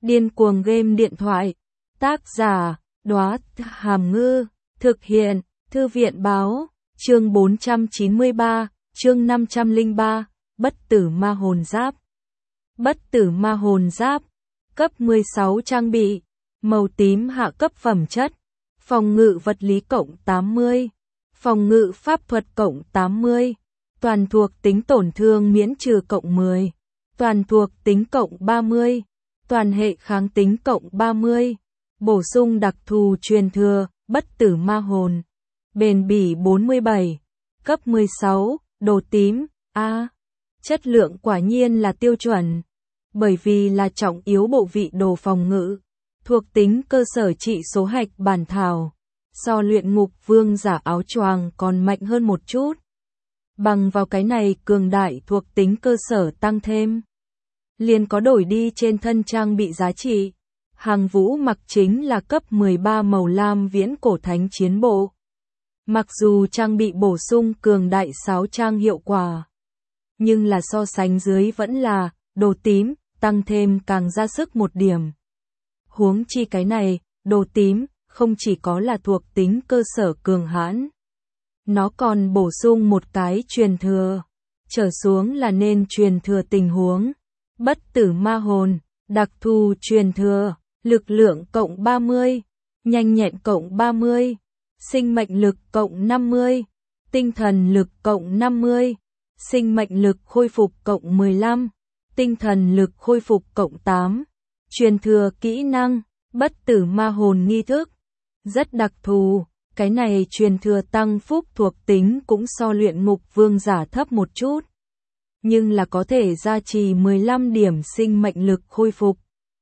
Điên cuồng game điện thoại. Tác giả, Đóa Hàm Ngư. Thực hiện, Thư viện báo. Chương 493, chương 503, Bất tử ma hồn giáp. Bất tử ma hồn giáp. Cấp 16 trang bị. Màu tím hạ cấp phẩm chất. Phòng ngự vật lý cộng 80. Phòng ngự pháp thuật cộng 80. Toàn thuộc tính tổn thương miễn trừ cộng 10. Toàn thuộc tính cộng 30. Toàn hệ kháng tính cộng 30. Bổ sung đặc thù truyền thừa, bất tử ma hồn. Bền bỉ 47. Cấp 16, đồ tím, A. Chất lượng quả nhiên là tiêu chuẩn. Bởi vì là trọng yếu bộ vị đồ phòng ngự. Thuộc tính cơ sở trị số hạch bản thảo. So luyện ngục vương giả áo choàng còn mạnh hơn một chút. Bằng vào cái này cường đại thuộc tính cơ sở tăng thêm. Liền có đổi đi trên thân trang bị giá trị. Hàng Vũ mặc chính là cấp 13 màu lam viễn cổ thánh chiến bộ. Mặc dù trang bị bổ sung cường đại 6 trang hiệu quả. Nhưng là so sánh dưới vẫn là đồ tím, tăng thêm càng ra sức một điểm. Huống chi cái này, đồ tím, không chỉ có là thuộc tính cơ sở cường hãn. Nó còn bổ sung một cái truyền thừa. Trở xuống là nên truyền thừa tình huống. Bất tử ma hồn, đặc thù truyền thừa, lực lượng cộng 30, nhanh nhẹn cộng 30, sinh mệnh lực cộng 50, tinh thần lực cộng 50, sinh mệnh lực khôi phục cộng 15, tinh thần lực khôi phục cộng 8. Truyền thừa kỹ năng, bất tử ma hồn nghi thức. Rất đặc thù, cái này truyền thừa tăng phúc thuộc tính cũng so luyện ngục vương giả thấp một chút. Nhưng là có thể gia trì 15 điểm sinh mệnh lực khôi phục.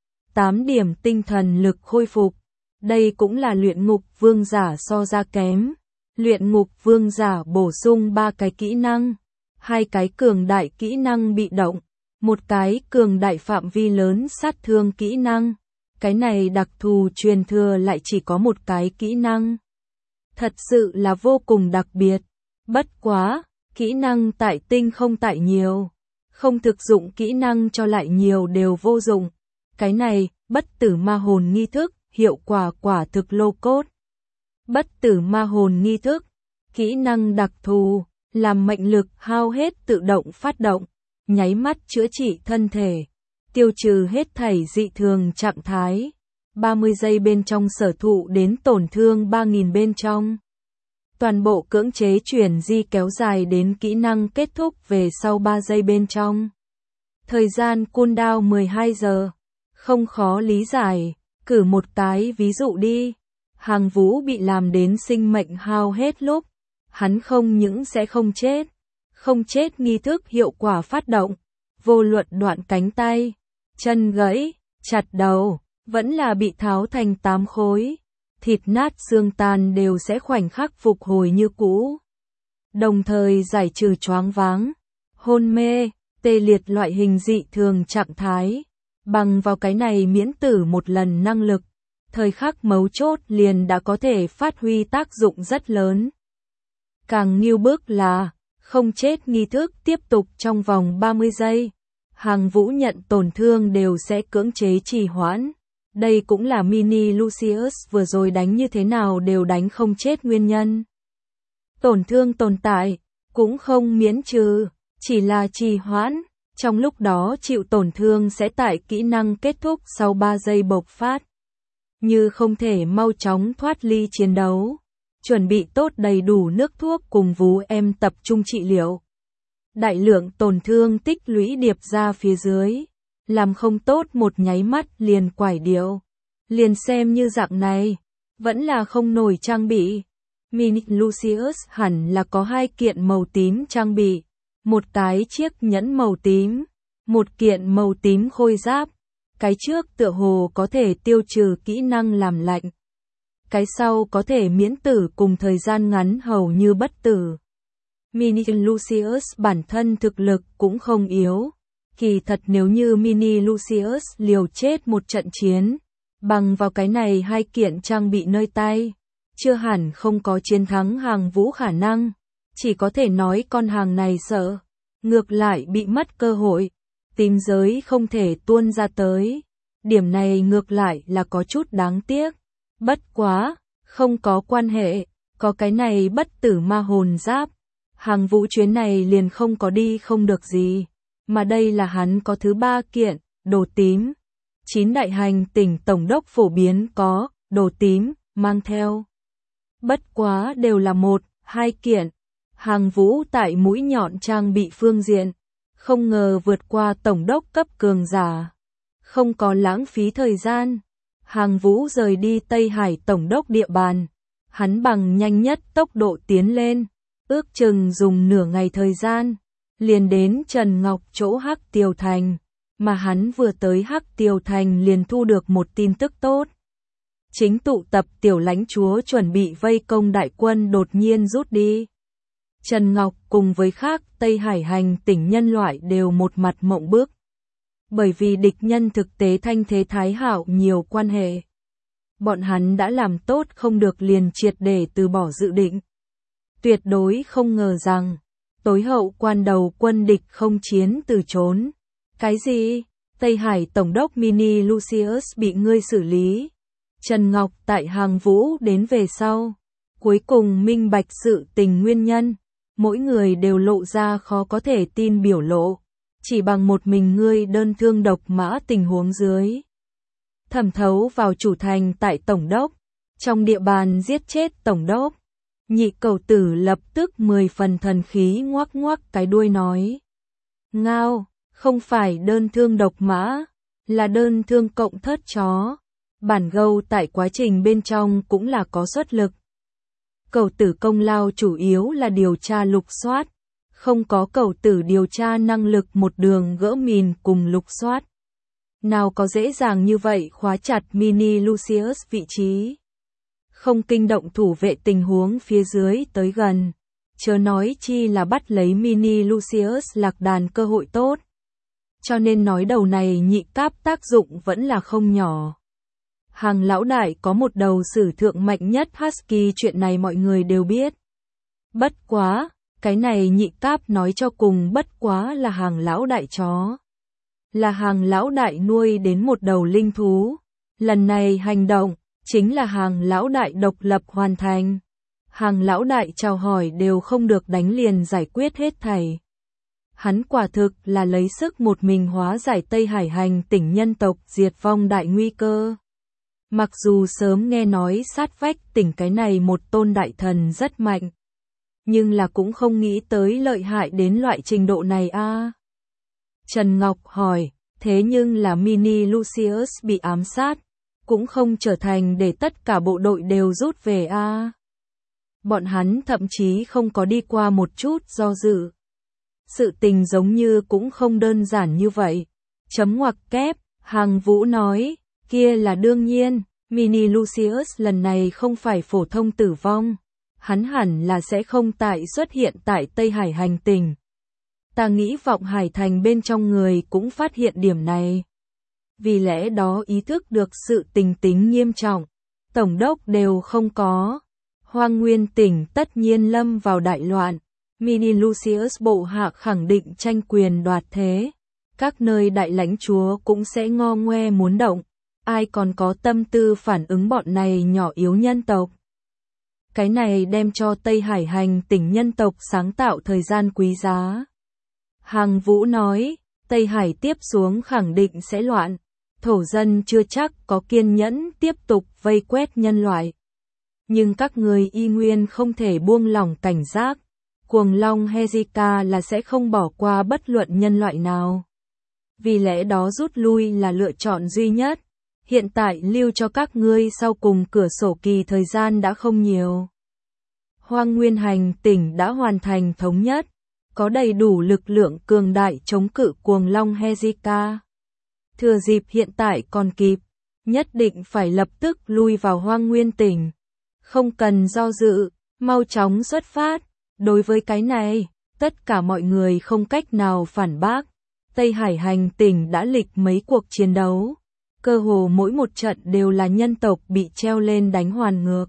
8 điểm tinh thần lực khôi phục. Đây cũng là luyện ngục vương giả so ra kém. Luyện ngục vương giả bổ sung 3 cái kỹ năng. 2 cái cường đại kỹ năng bị động. 1 cái cường đại phạm vi lớn sát thương kỹ năng. Cái này đặc thù truyền thừa lại chỉ có 1 cái kỹ năng. Thật sự là vô cùng đặc biệt. Bất quá, kỹ năng tại tinh không tại nhiều. Không thực dụng kỹ năng cho lại nhiều đều vô dụng. Cái này, bất tử ma hồn nghi thức, hiệu quả quả thực lô cốt. Bất tử ma hồn nghi thức, kỹ năng đặc thù, làm mệnh lực hao hết tự động phát động, nháy mắt chữa trị thân thể, tiêu trừ hết thảy dị thường trạng thái, 30 giây bên trong sở thụ đến tổn thương 3000 bên trong. Toàn bộ cưỡng chế chuyển di kéo dài đến kỹ năng kết thúc về sau 3 giây bên trong. Thời gian cooldown 12 giờ. Không khó lý giải, cử một cái ví dụ đi. Hàng Vũ bị làm đến sinh mệnh hao hết lúc. Hắn không những sẽ không chết. Không chết nghi thức hiệu quả phát động. Vô luận đoạn cánh tay, chân gãy, chặt đầu, vẫn là bị tháo thành 8 khối. Thịt nát xương tan đều sẽ khoảnh khắc phục hồi như cũ. Đồng thời giải trừ choáng váng, hôn mê, tê liệt loại hình dị thường trạng thái. Bằng vào cái này miễn tử một lần năng lực, thời khắc mấu chốt liền đã có thể phát huy tác dụng rất lớn. Càng nghiêu bức là, không chết nghi thức tiếp tục trong vòng 30 giây. Hàng Vũ nhận tổn thương đều sẽ cưỡng chế trì hoãn. Đây cũng là mini Lucius vừa rồi đánh như thế nào đều đánh không chết nguyên nhân. Tổn thương tồn tại, cũng không miễn trừ, chỉ là trì hoãn. Trong lúc đó chịu tổn thương sẽ tại kỹ năng kết thúc sau 3 giây bộc phát. Như không thể mau chóng thoát ly chiến đấu. Chuẩn bị tốt đầy đủ nước thuốc cùng vú em tập trung trị liệu. Đại lượng tổn thương tích lũy điệp ra phía dưới. Làm không tốt một nháy mắt liền quải điệu. Liền xem như dạng này. Vẫn là không nổi trang bị. Mini Lucius hẳn là có 2 kiện màu tím trang bị. Một cái chiếc nhẫn màu tím, một kiện màu tím khôi giáp. Cái trước tựa hồ có thể tiêu trừ kỹ năng làm lạnh. Cái sau có thể miễn tử cùng thời gian ngắn hầu như bất tử. Mini Lucius bản thân thực lực cũng không yếu. Kỳ thật nếu như Mini Lucius liều chết một trận chiến, bằng vào cái này 2 kiện trang bị nơi tay, chưa hẳn không có chiến thắng Hàng Vũ khả năng. Chỉ có thể nói con hàng này sợ, ngược lại bị mất cơ hội, tím giới không thể tuôn ra tới. Điểm này ngược lại là có chút đáng tiếc. Bất quá, không có quan hệ, có cái này bất tử ma hồn giáp. Hàng Vũ chuyến này liền không có đi không được gì, mà đây là hắn có thứ 3 kiện, đồ tím. 9 đại hành tỉnh tổng đốc phổ biến có, đồ tím, mang theo. Bất quá đều là 1-2 kiện. Hàng Vũ tại mũi nhọn trang bị phương diện, không ngờ vượt qua tổng đốc cấp cường giả. Không có lãng phí thời gian, Hàng Vũ rời đi Tây Hải tổng đốc địa bàn. Hắn bằng nhanh nhất tốc độ tiến lên, ước chừng dùng nửa ngày thời gian, liền đến Trần Ngọc chỗ Hắc Tiều Thành, mà hắn vừa tới Hắc Tiều Thành liền thu được một tin tức tốt. Chính tụ tập tiểu lãnh chúa chuẩn bị vây công đại quân đột nhiên rút đi. Trần Ngọc cùng với khác Tây Hải hành tỉnh nhân loại đều một mặt mộng bức. Bởi vì địch nhân thực tế thanh thế thái hảo nhiều quan hệ. Bọn hắn đã làm tốt không được liền triệt để từ bỏ dự định. Tuyệt đối không ngờ rằng, tối hậu quan đầu quân địch không chiến từ trốn. Cái gì? Tây Hải tổng đốc Mini Lucius bị ngươi xử lý. Trần Ngọc tại Hàng Vũ đến về sau, cuối cùng minh bạch sự tình nguyên nhân. Mỗi người đều lộ ra khó có thể tin biểu lộ. Chỉ bằng một mình ngươi đơn thương độc mã tình huống dưới. Thẩm thấu vào chủ thành tại tổng đốc, trong địa bàn giết chết tổng đốc. Nhị cầu tử lập tức 10 phần thần khí ngoắc ngoắc cái đuôi nói. Ngao, không phải đơn thương độc mã, là đơn thương cộng thớt chó. Bản gâu tại quá trình bên trong cũng là có xuất lực. Cầu tử công lao chủ yếu là điều tra lục soát. Không có cầu tử điều tra năng lực một đường gỡ mìn cùng lục soát. Nào có dễ dàng như vậy khóa chặt Mini Lucius vị trí. Không kinh động thủ vệ tình huống phía dưới tới gần. Chớ nói chi là bắt lấy Mini Lucius lạc đàn cơ hội tốt. Cho nên nói đầu này nhị cáp tác dụng vẫn là không nhỏ. Hàng lão đại có một đầu sử thượng mạnh nhất Husky, chuyện này mọi người đều biết. Bất quá, cái này nhị cáp nói cho cùng bất quá là Hàng lão đại chó. Là Hàng lão đại nuôi đến một đầu linh thú. Lần này hành động, chính là Hàng lão đại độc lập hoàn thành. Hàng lão đại chào hỏi đều không được đánh liền giải quyết hết thảy. Hắn quả thực là lấy sức một mình hóa giải Tây Hải hành tỉnh nhân tộc diệt vong đại nguy cơ. Mặc dù sớm nghe nói sát vách tỉnh cái này một tôn đại thần rất mạnh, nhưng là cũng không nghĩ tới lợi hại đến loại trình độ này a. Trần Ngọc hỏi, thế nhưng là Mini Lucius bị ám sát, cũng không trở thành để tất cả bộ đội đều rút về a. Bọn hắn thậm chí không có đi qua một chút do dự. Sự tình giống như cũng không đơn giản như vậy. Chấm ngoặc kép, Hàng Vũ nói, kia là đương nhiên, Mini Lucius lần này không phải phổ thông tử vong. Hắn hẳn là sẽ không tại xuất hiện tại Tây Hải hành tinh. Ta nghĩ Vọng Hải thành bên trong người cũng phát hiện điểm này. Vì lẽ đó ý thức được sự tình tính nghiêm trọng. Tổng đốc đều không có. Hoang Nguyên tỉnh tất nhiên lâm vào đại loạn. Mini Lucius bộ hạ khẳng định tranh quyền đoạt thế. Các nơi đại lãnh chúa cũng sẽ ngo ngoe muốn động. Ai còn có tâm tư phản ứng bọn này nhỏ yếu nhân tộc. Cái này đem cho Tây Hải hành tỉnh nhân tộc sáng tạo thời gian quý giá. Hàng Vũ nói, Tây Hải tiếp xuống khẳng định sẽ loạn. Thổ dân chưa chắc có kiên nhẫn tiếp tục vây quét nhân loại. Nhưng các người y nguyên không thể buông lỏng cảnh giác. Cuồng Long Hezekiah là sẽ không bỏ qua bất luận nhân loại nào. Vì lẽ đó rút lui là lựa chọn duy nhất. Hiện tại lưu cho các ngươi sau cùng cửa sổ kỳ thời gian đã không nhiều. Hoang Nguyên hành tỉnh đã hoàn thành thống nhất. Có đầy đủ lực lượng cường đại chống cự Cuồng Long Hezekiah. Thừa dịp hiện tại còn kịp. Nhất định phải lập tức lui vào Hoang Nguyên tỉnh. Không cần do dự, mau chóng xuất phát. Đối với cái này, tất cả mọi người không cách nào phản bác. Tây Hải hành tỉnh đã lịch mấy cuộc chiến đấu. Cơ hồ mỗi một trận đều là nhân tộc bị treo lên đánh hoàn ngược.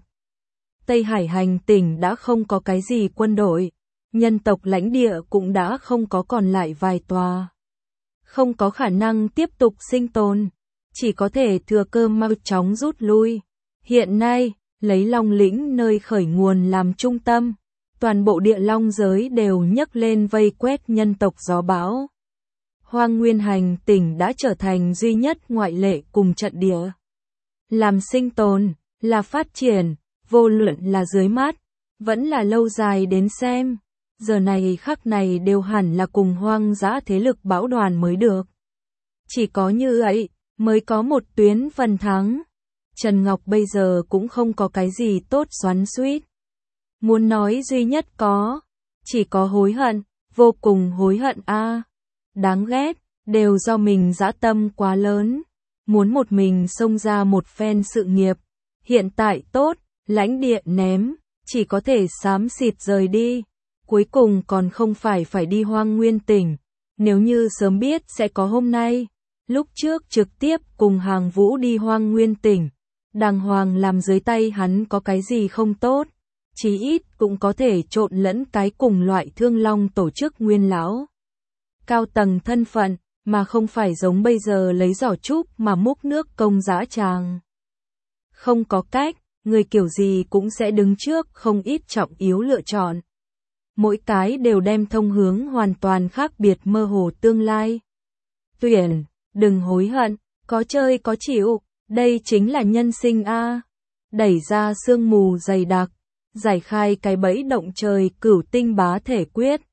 Tây Hải hành tỉnh đã không có cái gì quân đội. Nhân tộc lãnh địa cũng đã không có còn lại vài tòa. Không có khả năng tiếp tục sinh tồn. chỉ có thể thừa cơ mau chóng rút lui. Hiện nay, lấy Long Lĩnh nơi khởi nguồn làm trung tâm, toàn bộ địa long giới đều nhấc lên vây quét nhân tộc gió bão. Hoang Nguyên Hành Tỉnh đã trở thành duy nhất ngoại lệ cùng trận địa. Làm sinh tồn, là phát triển, vô luận là dưới mắt, vẫn là lâu dài đến xem. Giờ này khắc này đều hẳn là cùng hoang dã thế lực bão đoàn mới được. Chỉ có như vậy, mới có một tuyến phần thắng. Trần Ngọc bây giờ cũng không có cái gì tốt xoắn xuýt. Muốn nói duy nhất có, chỉ có hối hận, vô cùng hối hận a. Đáng ghét, đều do mình dã tâm quá lớn, muốn một mình xông ra một phen sự nghiệp. Hiện tại tốt, lãnh địa ném, chỉ có thể xám xịt rời đi. Cuối cùng còn không phải đi Hoang Nguyên Tỉnh. Nếu như sớm biết sẽ có hôm nay, lúc trước trực tiếp cùng Hàng Vũ đi Hoang Nguyên Tỉnh, đàng hoàng làm dưới tay hắn có cái gì không tốt, chí ít cũng có thể trộn lẫn cái cùng loại Thương Long tổ chức nguyên lão. Cao tầng thân phận, mà không phải giống bây giờ lấy giỏ trúc mà múc nước công dã tràng. Không có cách, người kiểu gì cũng sẽ đứng trước không ít trọng yếu lựa chọn. Mỗi cái đều đem thông hướng hoàn toàn khác biệt mơ hồ tương lai. Tuyển, đừng hối hận, có chơi có chịu, đây chính là nhân sinh a. Đẩy ra sương mù dày đặc, giải khai cái bẫy động trời cửu tinh bá thể quyết.